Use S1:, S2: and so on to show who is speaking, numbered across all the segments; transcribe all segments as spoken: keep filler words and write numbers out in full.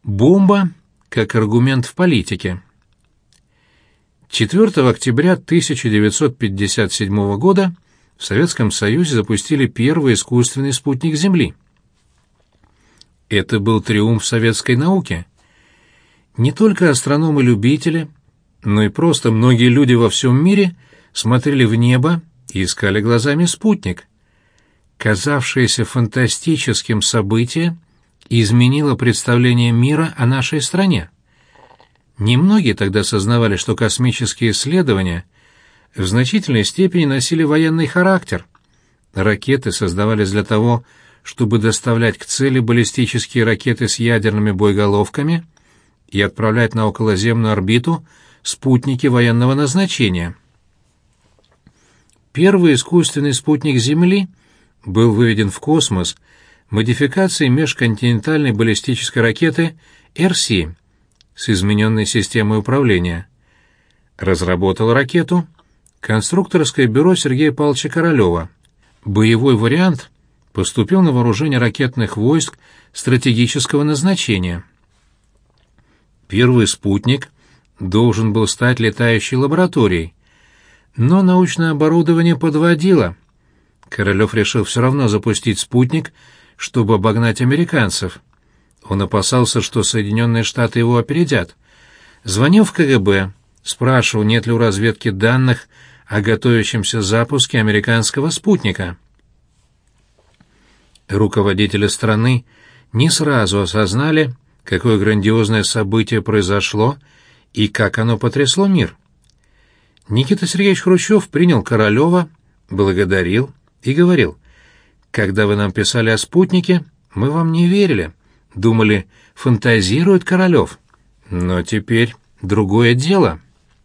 S1: Бомба как аргумент в политике. четвёртого октября тысяча девятьсот пятьдесят седьмого года в Советском Союзе запустили первый искусственный спутник Земли. Это был триумф советской науки. Не только астрономы-любители, но и просто многие люди во всем мире смотрели в небо и искали глазами спутник. Казавшееся фантастическим событие изменило представление мира о нашей стране. Немногие тогда сознавали, что космические исследования в значительной степени носили военный характер. Ракеты создавались для того, чтобы доставлять к цели баллистические ракеты с ядерными боеголовками и отправлять на околоземную орбиту спутники военного назначения. Первый искусственный спутник Земли был выведен в космос модификацией межконтинентальной баллистической ракеты Эр семь с измененной системой управления. Разработал ракету конструкторское бюро Сергея Павловича Королева. Боевой вариант поступил на вооружение ракетных войск стратегического назначения. Первый спутник должен был стать летающей лабораторией, но научное оборудование подводило. Королев решил все равно запустить спутник, чтобы обогнать американцев. Он опасался, что Соединенные Штаты его опередят. Звонил в ка гэ бэ, спрашивал, нет ли у разведки данных о готовящемся запуске американского спутника. Руководители страны не сразу осознали, какое грандиозное событие произошло и как оно потрясло мир. Никита Сергеевич Хрущев принял Королева, благодарил и говорил: «Когда вы нам писали о спутнике, мы вам не верили, думали, фантазирует Королев. Но теперь другое дело».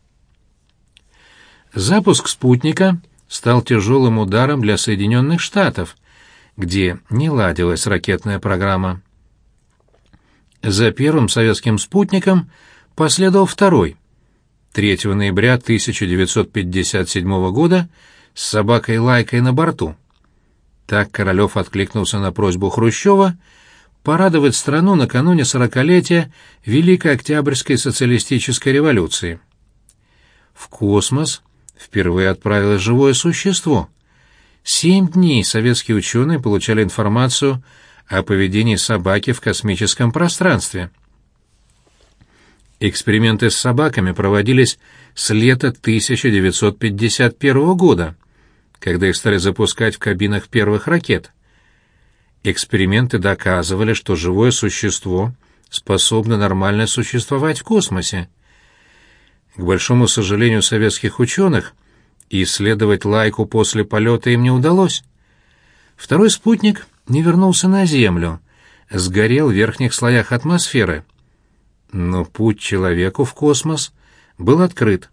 S1: Запуск спутника стал тяжелым ударом для Соединенных Штатов, где не ладилась ракетная программа. За первым советским спутником последовал второй, третьего ноября тысяча девятьсот пятьдесят седьмого года, с собакой Лайкой на борту. Так Королев откликнулся на просьбу Хрущева порадовать страну накануне сорокалетия Великой Октябрьской социалистической революции. В космос впервые отправилось живое существо. Семь дней советские ученые получали информацию о поведении собаки в космическом пространстве. Эксперименты с собаками проводились с лета тысяча девятьсот пятьдесят первого года, когда их стали запускать в кабинах первых ракет. Эксперименты доказывали, что живое существо способно нормально существовать в космосе. К большому сожалению советских ученых, исследовать Лайку после полета им не удалось. Второй спутник не вернулся на Землю, сгорел в верхних слоях атмосферы. Но путь человеку в космос был открыт.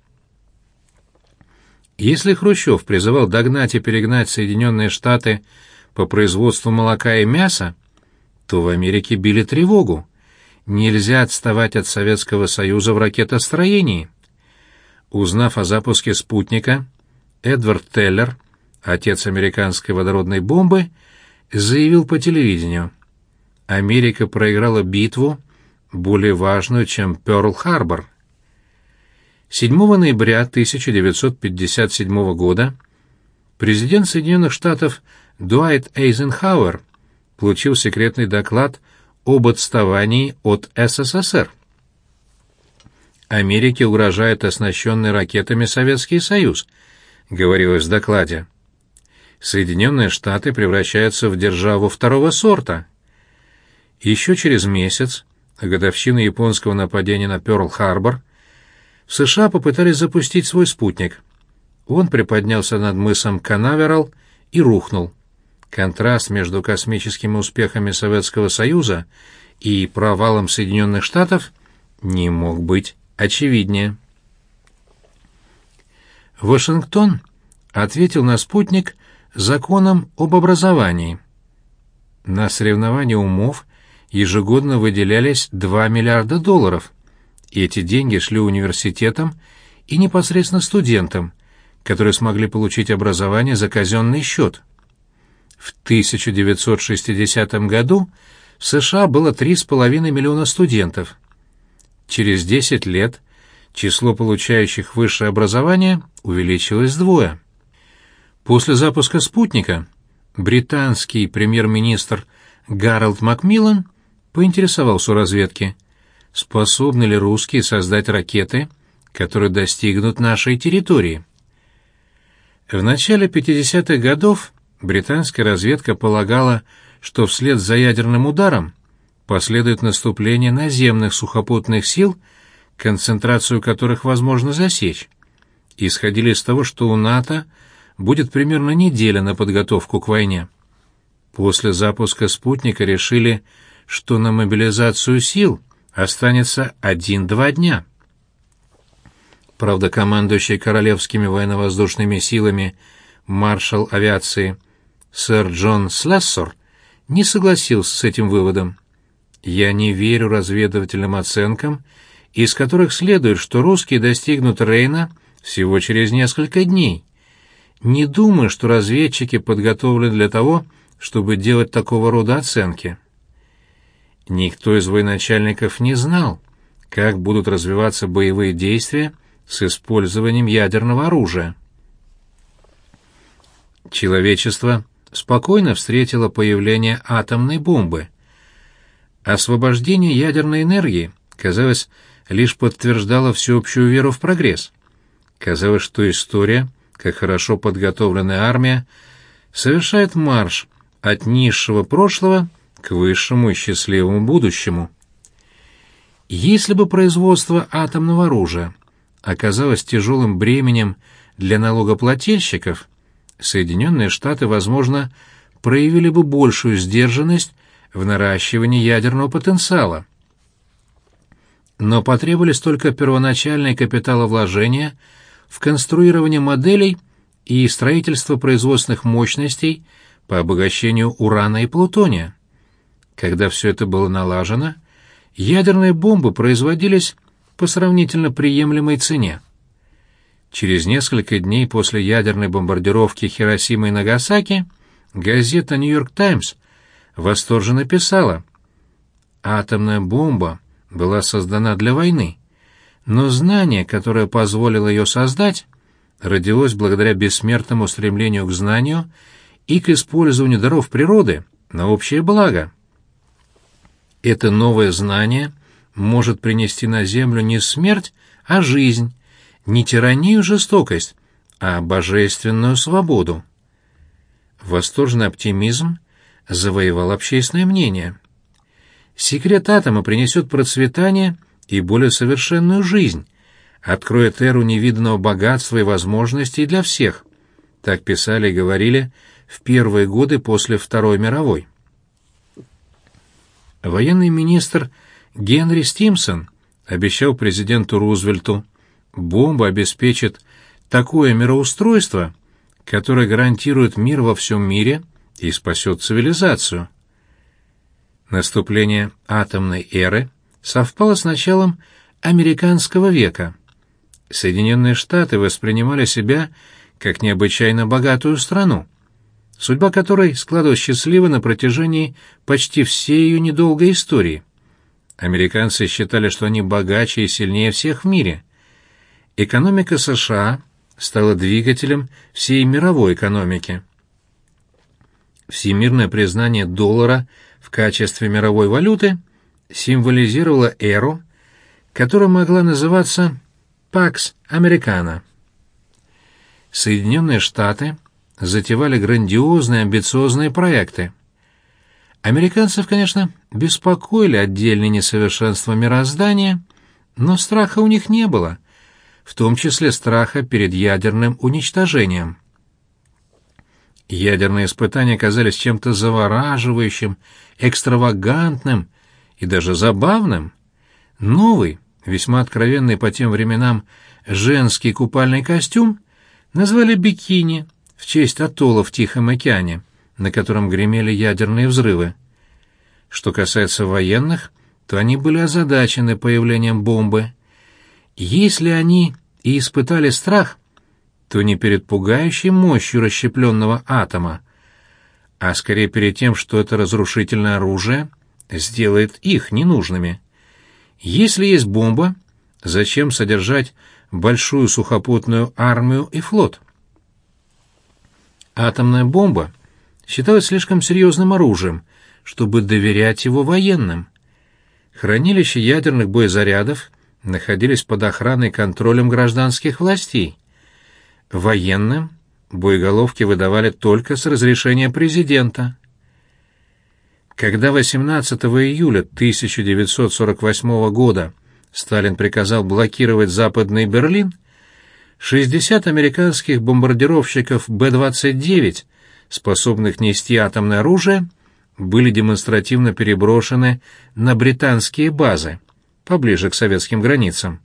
S1: Если Хрущев призывал догнать и перегнать Соединенные Штаты по производству молока и мяса, то в Америке били тревогу. Нельзя отставать от Советского Союза в ракетостроении. Узнав о запуске спутника, Эдвард Теллер, отец американской водородной бомбы, заявил по телевидению: «Америка проиграла битву, более важную, чем Пёрл-Харбор». седьмого ноября тысяча девятьсот пятьдесят седьмого года президент Соединенных Штатов Дуайт Эйзенхауэр получил секретный доклад об отставании от эс эс эс эр. «Америке угрожает оснащенный ракетами Советский Союз», — говорилось в докладе. «Соединенные Штаты превращаются в державу второго сорта». Еще через месяц, годовщина японского нападения на Пёрл-Харбор, в США попытались запустить свой спутник. Он приподнялся над мысом Канаверал и рухнул. Контраст между космическими успехами Советского Союза и провалом Соединенных Штатов не мог быть очевиднее. Вашингтон ответил на спутник законом об образовании. На соревнования умов ежегодно выделялись два миллиарда долларов, и эти деньги шли университетам и непосредственно студентам, которые смогли получить образование за казенный счет. В тысяча девятьсот шестидесятом году в США было три с половиной миллиона студентов. Через десять лет число получающих высшее образование увеличилось вдвое. После запуска «Спутника» британский премьер-министр Гарольд Макмиллан поинтересовался у разведки, способны ли русские создать ракеты, которые достигнут нашей территории. В начале пятидесятых годов британская разведка полагала, что вслед за ядерным ударом последует наступление наземных сухопутных сил, концентрацию которых возможно засечь. Исходили из того, что у НАТО будет примерно неделя на подготовку к войне. После запуска «Спутника» решили, что на мобилизацию сил останется один-два дня. Правда, командующий королевскими военно-воздушными силами маршал авиации сэр Джон Слессор не согласился с этим выводом. «Я не верю разведывательным оценкам, из которых следует, что русские достигнут Рейна всего через несколько дней. Не думаю, что разведчики подготовлены для того, чтобы делать такого рода оценки». Никто из военачальников не знал, как будут развиваться боевые действия с использованием ядерного оружия. Человечество спокойно встретило появление атомной бомбы. Освобождение ядерной энергии, казалось, лишь подтверждало всеобщую веру в прогресс. Казалось, что история, как хорошо подготовленная армия, совершает марш от низшего прошлого к высшему и счастливому будущему. Если бы производство атомного оружия оказалось тяжелым бременем для налогоплательщиков, Соединенные Штаты, возможно, проявили бы большую сдержанность в наращивании ядерного потенциала. Но потребовались только первоначальные капиталовложения в конструирование моделей и строительство производственных мощностей по обогащению урана и плутония. Когда все это было налажено, ядерные бомбы производились по сравнительно приемлемой цене. Через несколько дней после ядерной бомбардировки Хиросимы и Нагасаки газета «Нью-Йорк Таймс» восторженно писала: «Атомная бомба была создана для войны, но знание, которое позволило ее создать, родилось благодаря бессмертному стремлению к знанию и к использованию даров природы на общее благо. Это новое знание может принести на Землю не смерть, а жизнь, не тиранию и жестокость, а божественную свободу». Восторженный оптимизм завоевал общественное мнение. Секрет атома принесет процветание и более совершенную жизнь, откроет эру невиданного богатства и возможностей для всех. Так писали и говорили в первые годы после Второй мировой. Военный министр Генри Стимсон обещал президенту Рузвельту: бомба обеспечит такое мироустройство, которое гарантирует мир во всем мире и спасет цивилизацию. Наступление атомной эры совпало с началом американского века. Соединенные Штаты воспринимали себя как необычайно богатую страну, судьба которой складывалась счастливо на протяжении почти всей ее недолгой истории. Американцы считали, что они богаче и сильнее всех в мире. Экономика США стала двигателем всей мировой экономики. Всемирное признание доллара в качестве мировой валюты символизировало эру, которая могла называться «Пакс Американо». Соединенные Штаты затевали грандиозные амбициозные проекты. Американцев, конечно, беспокоили отдельные несовершенства мироздания, но страха у них не было, в том числе страха перед ядерным уничтожением. Ядерные испытания казались чем-то завораживающим, экстравагантным и даже забавным. Новый, весьма откровенный по тем временам женский купальный костюм назвали бикини в честь атолла в Тихом океане, на котором гремели ядерные взрывы. Что касается военных, то они были озадачены появлением бомбы. Если они и испытали страх, то не перед пугающей мощью расщепленного атома, а скорее перед тем, что это разрушительное оружие сделает их ненужными. Если есть бомба, зачем содержать большую сухопутную армию и флот? Атомная бомба считалась слишком серьезным оружием, чтобы доверять его военным. Хранилища ядерных боезарядов находились под охраной и контролем гражданских властей. Военным боеголовки выдавали только с разрешения президента. Когда восемнадцатого июля тысяча девятьсот сорок восьмого года Сталин приказал блокировать Западный Берлин, шестьдесят американских бомбардировщиков Б двадцать девять, способных нести атомное оружие, были демонстративно переброшены на британские базы, поближе к советским границам.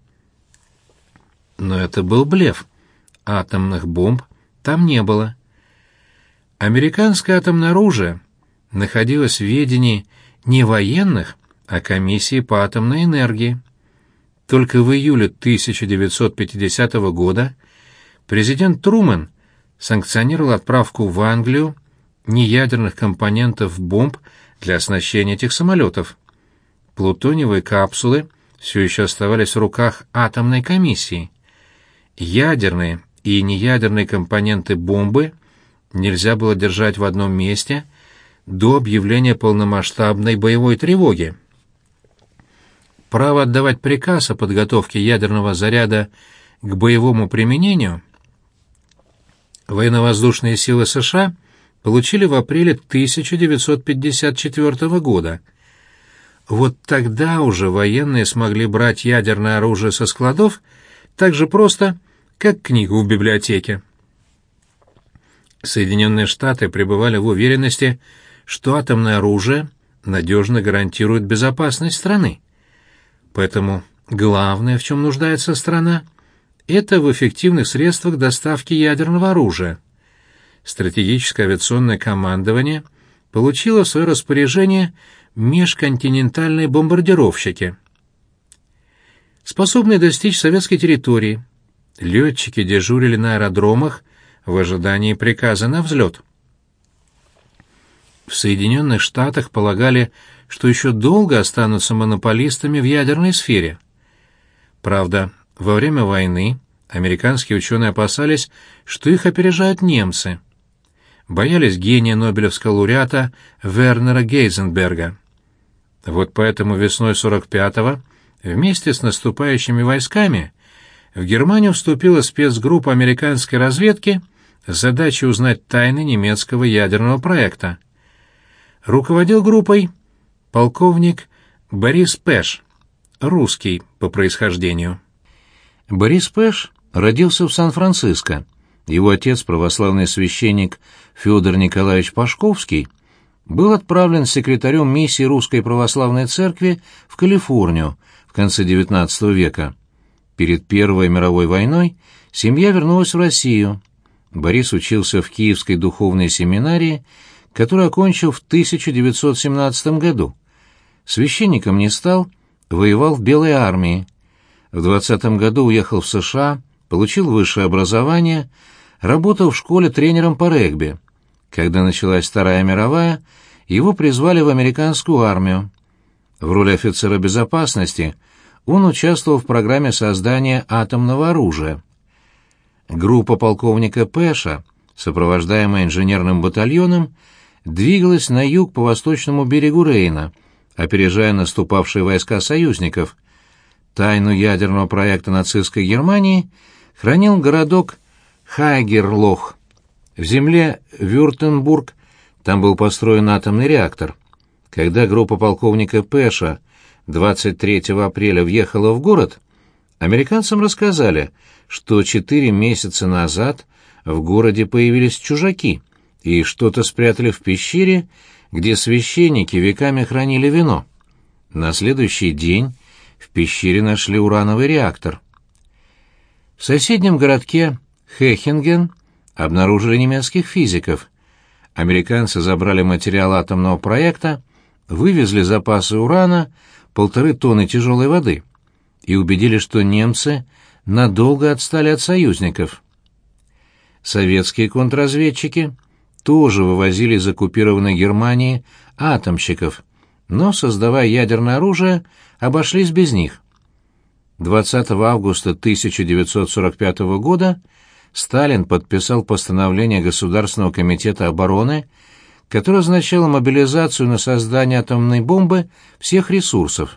S1: Но это был блеф. Атомных бомб там не было. Американское атомное оружие находилось в ведении не военных, а комиссии по атомной энергии. Только в июле тысяча девятьсот пятидесятого года президент Трумэн санкционировал отправку в Англию неядерных компонентов бомб для оснащения этих самолетов. Плутониевые капсулы все еще оставались в руках атомной комиссии. Ядерные и неядерные компоненты бомбы нельзя было держать в одном месте до объявления полномасштабной боевой тревоги. Право отдавать приказ о подготовке ядерного заряда к боевому применению военно-воздушные силы США получили в апреле тысяча девятьсот пятьдесят четвёртого года. Вот тогда уже военные смогли брать ядерное оружие со складов так же просто, как книгу в библиотеке. Соединенные Штаты пребывали в уверенности, что атомное оружие надежно гарантирует безопасность страны. Поэтому главное, в чем нуждается страна, это в эффективных средствах доставки ядерного оружия. Стратегическое авиационное командование получило в свое распоряжение межконтинентальные бомбардировщики, способные достичь советской территории. Летчики дежурили на аэродромах в ожидании приказа на взлет. В Соединенных Штатах полагали, что еще долго останутся монополистами в ядерной сфере. Правда, во время войны американские ученые опасались, что их опережают немцы. Боялись гения нобелевского лауреата Вернера Гейзенберга. Вот поэтому весной сорок пятого вместе с наступающими войсками в Германию вступила спецгруппа американской разведки с задачей узнать тайны немецкого ядерного проекта. Руководил группой полковник Борис Пэш, русский по происхождению. Борис Пэш родился в Сан-Франциско. Его отец, православный священник Федор Николаевич Пашковский, был отправлен секретарем миссии Русской Православной Церкви в Калифорнию в конце девятнадцатого века. Перед Первой мировой войной семья вернулась в Россию. Борис учился в Киевской духовной семинарии, которую окончил в тысяча девятьсот семнадцатом году. Священником не стал, воевал в Белой армии. В двадцатом году уехал в США, получил высшее образование, работал в школе тренером по регби. Когда началась Вторая мировая, его призвали в американскую армию. В роли офицера безопасности он участвовал в программе создания атомного оружия. Группа полковника Пэша, сопровождаемая инженерным батальоном, двигалась на юг по восточному берегу Рейна, опережая наступавшие войска союзников. Тайну ядерного проекта нацистской Германии хранил городок Хайгерлох. В земле Вюртембург, там был построен атомный реактор. Когда группа полковника Пэша двадцать третьего апреля въехала в город, американцам рассказали, что четыре месяца назад в городе появились чужаки и что-то спрятали в пещере, где священники веками хранили вино. На следующий день в пещере нашли урановый реактор. В соседнем городке Хехинген обнаружили немецких физиков. Американцы забрали материал атомного проекта, вывезли запасы урана, полторы тонны тяжелой воды, и убедили, что немцы надолго отстали от союзников. Советские контрразведчики тоже вывозили из оккупированной Германии атомщиков, но, создавая ядерное оружие, обошлись без них. двадцатого августа тысяча девятьсот сорок пятого года Сталин подписал постановление Государственного комитета обороны, которое означало мобилизацию на создание атомной бомбы всех ресурсов.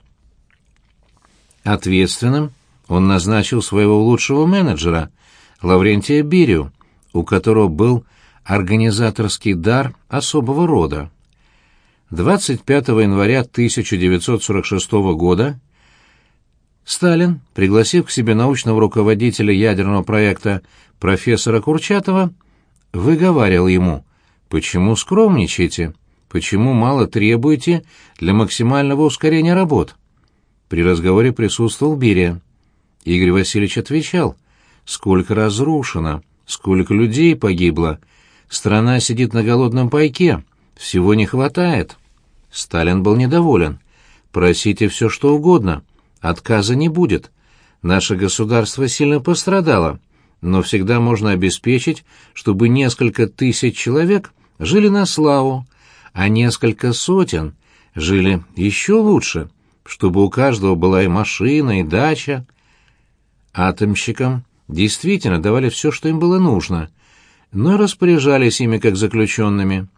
S1: Ответственным он назначил своего лучшего менеджера, Лаврентия Берию, у которого был организаторский дар особого рода. двадцать пятого января тысяча девятьсот сорок шестого года Сталин, пригласив к себе научного руководителя ядерного проекта профессора Курчатова, выговаривал ему: «Почему скромничаете? Почему мало требуете для максимального ускорения работ?» При разговоре присутствовал Берия. Игорь Васильевич отвечал: «Сколько разрушено, сколько людей погибло, страна сидит на голодном пайке, всего не хватает». Сталин был недоволен. «Просите все, что угодно, отказа не будет. Наше государство сильно пострадало, но всегда можно обеспечить, чтобы несколько тысяч человек жили на славу, а несколько сотен жили еще лучше, чтобы у каждого была и машина, и дача». Атомщикам действительно давали все, что им было нужно, но и распоряжались ими как заключенными.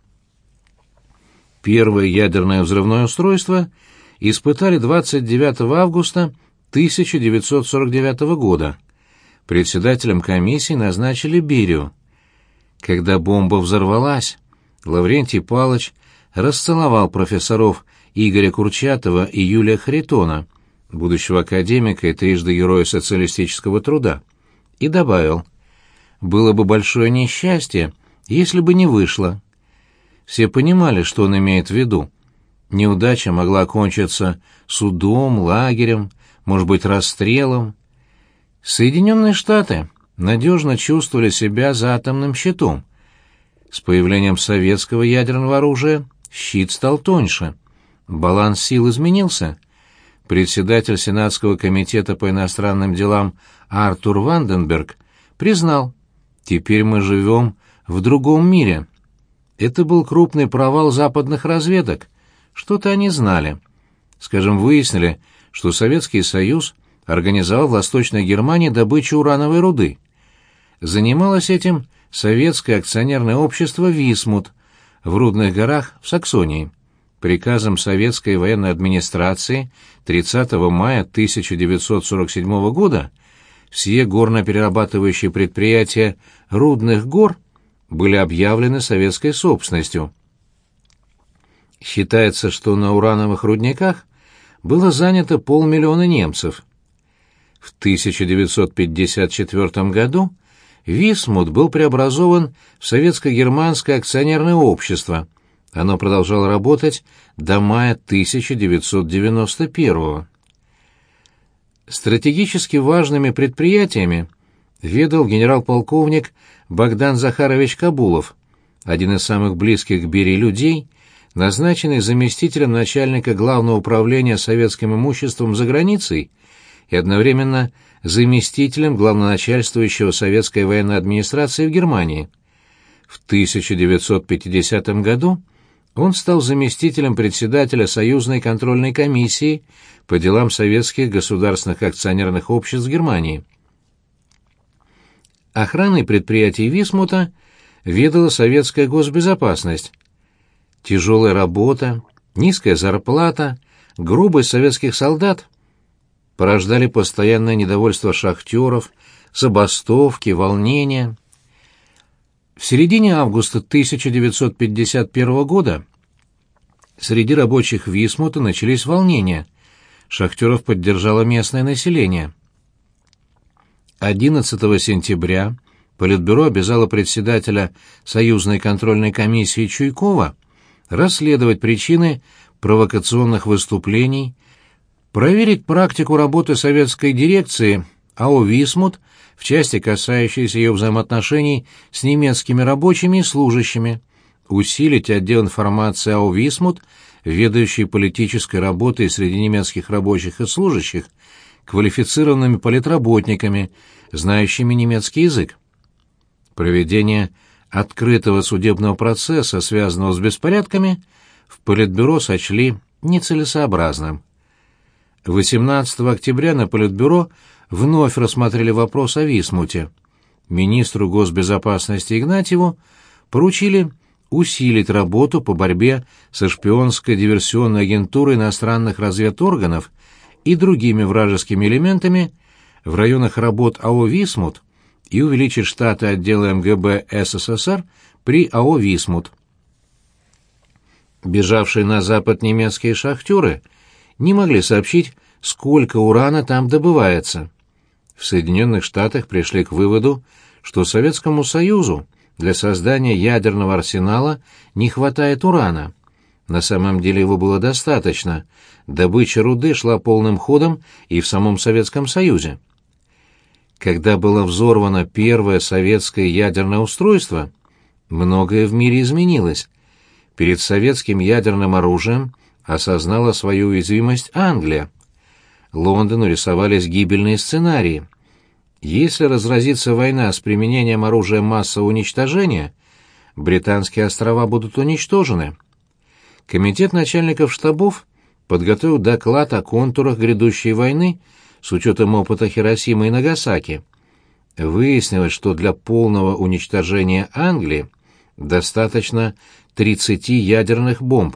S1: Первое ядерное взрывное устройство испытали двадцать девятого августа тысяча девятьсот сорок девятого года. Председателем комиссии назначили Берию. Когда бомба взорвалась, Лаврентий Павлович расцеловал профессоров Игоря Курчатова и Юлия Харитона, будущего академика и трижды Героя социалистического труда, и добавил: «Было бы большое несчастье, если бы не вышло». Все понимали, что он имеет в виду. Неудача могла окончиться судом, лагерем, может быть, расстрелом. Соединенные Штаты надежно чувствовали себя за атомным щитом. С появлением советского ядерного оружия щит стал тоньше. Баланс сил изменился. Председатель Сенатского комитета по иностранным делам Артур Ванденберг признал: «Теперь мы живем в другом мире». Это был крупный провал западных разведок. Что-то они знали. Скажем, выяснили, что Советский Союз организовал в Восточной Германии добычу урановой руды. Занималось этим советское акционерное общество «Висмут» в Рудных горах в Саксонии. Приказом советской военной администрации тридцатого мая тысяча девятьсот сорок седьмого года все горно-перерабатывающие предприятия Рудных гор были объявлены советской собственностью. Считается, что на урановых рудниках было занято полмиллиона немцев. В тысяча девятьсот пятьдесят четвёртом году Висмут был преобразован в советско-германское акционерное общество. Оно продолжало работать до мая тысяча девятьсот девяносто первого. Стратегически важными предприятиями ведал генерал-полковник Богдан Захарович Кабулов, один из самых близких к Берии людей, назначенный заместителем начальника Главного управления советским имуществом за границей и одновременно заместителем главноначальствующего советской военной администрации в Германии. В тысяча девятьсот пятидесятом году он стал заместителем председателя Союзной контрольной комиссии по делам советских государственных акционерных обществ в Германии. Охраной предприятий Висмута ведала советская госбезопасность. Тяжелая работа, низкая зарплата, грубость советских солдат порождали постоянное недовольство шахтеров, забастовки, волнения. В середине августа тысяча девятьсот пятьдесят первого года среди рабочих Висмута начались волнения. Шахтеров поддержало местное население. одиннадцатого сентября Политбюро обязало председателя Союзной контрольной комиссии Чуйкова расследовать причины провокационных выступлений, проверить практику работы советской дирекции АО «Висмут» в части, касающейся ее взаимоотношений с немецкими рабочими и служащими, усилить отдел информации АО «Висмут», ведающий политической работой среди немецких рабочих и служащих, квалифицированными политработниками, знающими немецкий язык. Проведение открытого судебного процесса, связанного с беспорядками, в Политбюро сочли нецелесообразным. восемнадцатого октября на Политбюро вновь рассмотрели вопрос о Висмуте. Министру госбезопасности Игнатьеву поручили усилить работу по борьбе со шпионской диверсионной агентурой иностранных разведорганов и другими вражескими элементами в районах работ АО «Висмут» и увеличить штаты отдела МГБ СССР при АО «Висмут». Бежавшие на запад немецкие шахтеры не могли сообщить, сколько урана там добывается. В Соединенных Штатах пришли к выводу, что Советскому Союзу для создания ядерного арсенала не хватает урана. На самом деле его было достаточно. Добыча руды шла полным ходом и в самом Советском Союзе. Когда было взорвано первое советское ядерное устройство, многое в мире изменилось. Перед советским ядерным оружием осознала свою уязвимость Англия. Лондону рисовались гибельные сценарии. Если разразится война с применением оружия массового уничтожения, британские острова будут уничтожены. Комитет начальников штабов подготовил доклад о контурах грядущей войны с учетом опыта Хиросимы и Нагасаки. Выяснилось, что для полного уничтожения Англии достаточно тридцати ядерных бомб.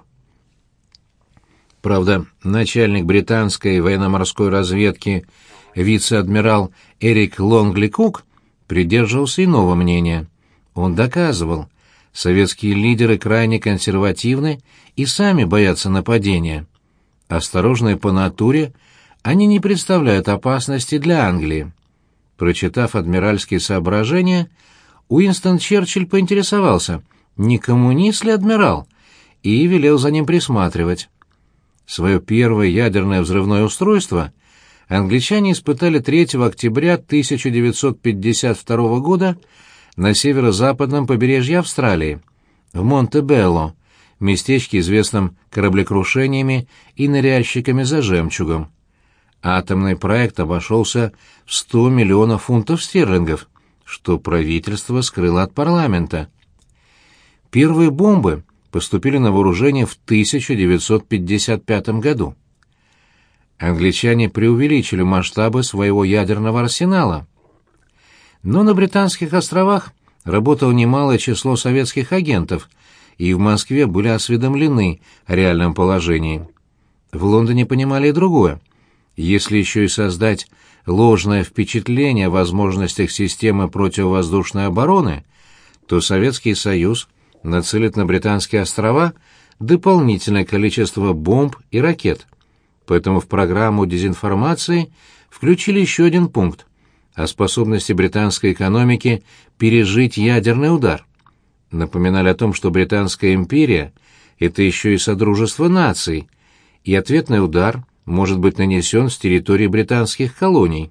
S1: Правда, начальник британской военно-морской разведки вице-адмирал Эрик Лонгли Кук придерживался иного мнения. Он доказывал, советские лидеры крайне консервативны и сами боятся нападения. Осторожные по натуре, они не представляют опасности для Англии. Прочитав адмиральские соображения, Уинстон Черчилль поинтересовался, не коммунист ли адмирал, и велел за ним присматривать. Свое первое ядерное взрывное устройство англичане испытали третьего октября тысяча девятьсот пятьдесят второго года на северо-западном побережье Австралии, в Монтебелло, местечке, известном кораблекрушениями и ныряльщиками за жемчугом. Атомный проект обошелся в сто миллионов фунтов стерлингов, что правительство скрыло от парламента. Первые бомбы поступили на вооружение в тысяча девятьсот пятьдесят пятом году. Англичане преувеличили масштабы своего ядерного арсенала. Но на Британских островах работало немалое число советских агентов, и в Москве были осведомлены о реальном положении. В Лондоне понимали и другое. Если еще и создать ложное впечатление о возможностях системы противовоздушной обороны, то Советский Союз нацелит на Британские острова дополнительное количество бомб и ракет. Поэтому в программу дезинформации включили еще один пункт о способности британской экономики пережить ядерный удар. Напоминали о том, что Британская империя — это еще и содружество наций, и ответный удар может быть нанесен с территории британских колоний.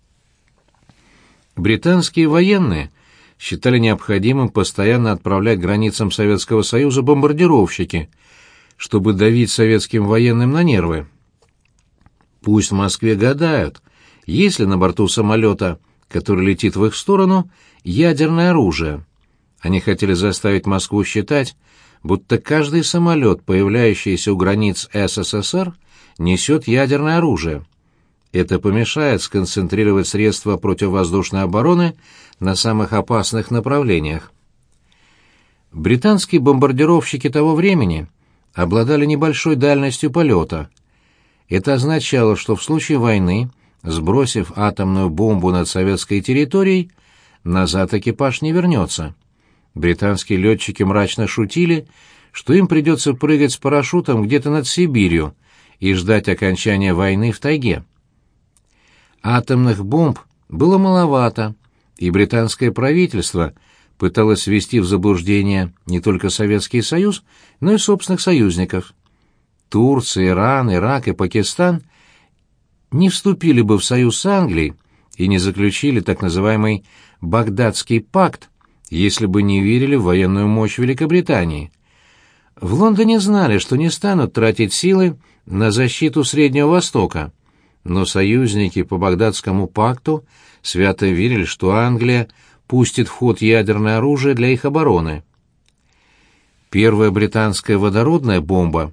S1: Британские военные считали необходимым постоянно отправлять к границам Советского Союза бомбардировщики, чтобы давить советским военным на нервы. Пусть в Москве гадают, есть ли на борту самолета, который летит в их сторону, ядерное оружие. Они хотели заставить Москву считать, будто каждый самолет, появляющийся у границ СССР, несет ядерное оружие. Это помешает сконцентрировать средства противовоздушной обороны на самых опасных направлениях. Британские бомбардировщики того времени обладали небольшой дальностью полета. Это означало, что в случае войны, сбросив атомную бомбу над советской территорией, назад экипаж не вернется. Британские летчики мрачно шутили, что им придется прыгать с парашютом где-то над Сибирью и ждать окончания войны в тайге. Атомных бомб было маловато, и британское правительство пыталось ввести в заблуждение не только Советский Союз, но и собственных союзников. Турция, Иран, Ирак и Пакистан не вступили бы в союз с Англией и не заключили так называемый «Багдадский пакт», если бы не верили в военную мощь Великобритании. В Лондоне знали, что не станут тратить силы на защиту Среднего Востока, но союзники по Багдадскому пакту свято верили, что Англия пустит в ход ядерное оружие для их обороны. Первая британская водородная бомба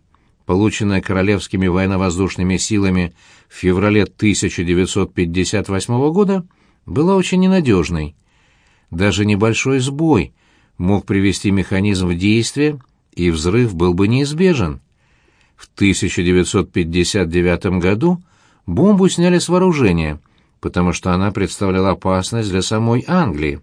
S1: полученная королевскими военно-воздушными силами в феврале тысяча девятьсот пятьдесят восьмого года, была очень ненадежной. Даже небольшой сбой мог привести механизм в действие, и взрыв был бы неизбежен. В тысяча девятьсот пятьдесят девятом году бомбу сняли с вооружения, потому что она представляла опасность для самой Англии.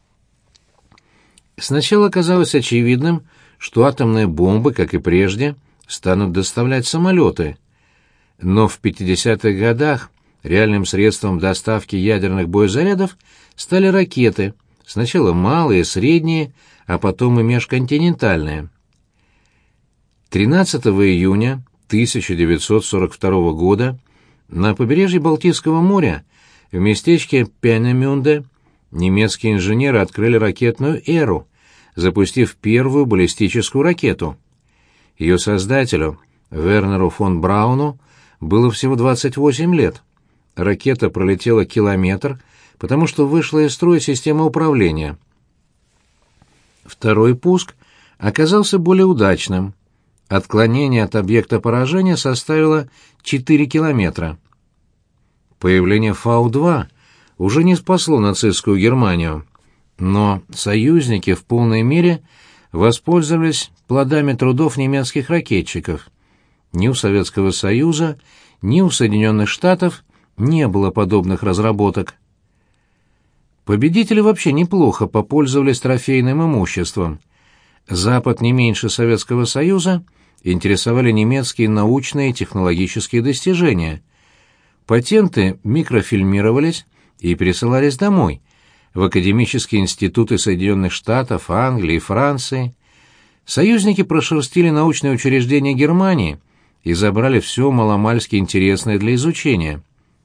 S1: Сначала казалось очевидным, что атомные бомбы, как и прежде, станут доставлять самолеты. Но в пятидесятых годах реальным средством доставки ядерных боезарядов стали ракеты, сначала малые, средние, а потом и межконтинентальные. тринадцатого июня тысяча девятьсот сорок второго года на побережье Балтийского моря в местечке Пенемюнде немецкие инженеры открыли ракетную эру, запустив первую баллистическую ракету. Ее создателю, Вернеру фон Брауну, было всего двадцать восемь лет. Ракета пролетела километр, потому что вышла из строя система управления. Второй пуск оказался более удачным. Отклонение от объекта поражения составило четыре километра. Появление Фау два уже не спасло нацистскую Германию, но союзники в полной мере воспользовались плодами трудов немецких ракетчиков. Ни у Советского Союза, ни у Соединенных Штатов не было подобных разработок. Победители вообще неплохо попользовались трофейным имуществом. Запад не меньше Советского Союза интересовали немецкие научные и технологические достижения. Патенты микрофильмировались и пересылались домой, в академические институты Соединенных Штатов, Англии и Франции. Союзники прошерстили научные учреждения Германии и забрали все маломальски интересное для изучения.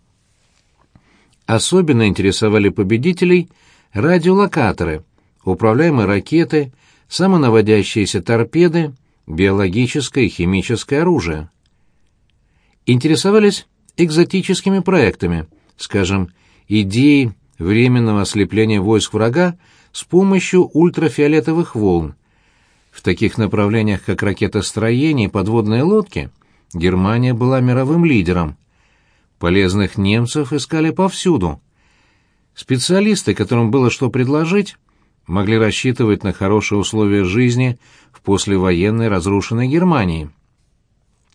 S1: Особенно интересовали победителей радиолокаторы, управляемые ракеты, самонаводящиеся торпеды, биологическое и химическое оружие. Интересовались экзотическими проектами, скажем, идеей временного ослепления войск врага с помощью ультрафиолетовых волн. В таких направлениях, как ракетостроение и подводные лодки, Германия была мировым лидером. Полезных немцев искали повсюду. Специалисты, которым было что предложить, могли рассчитывать на хорошие условия жизни в послевоенной разрушенной Германии.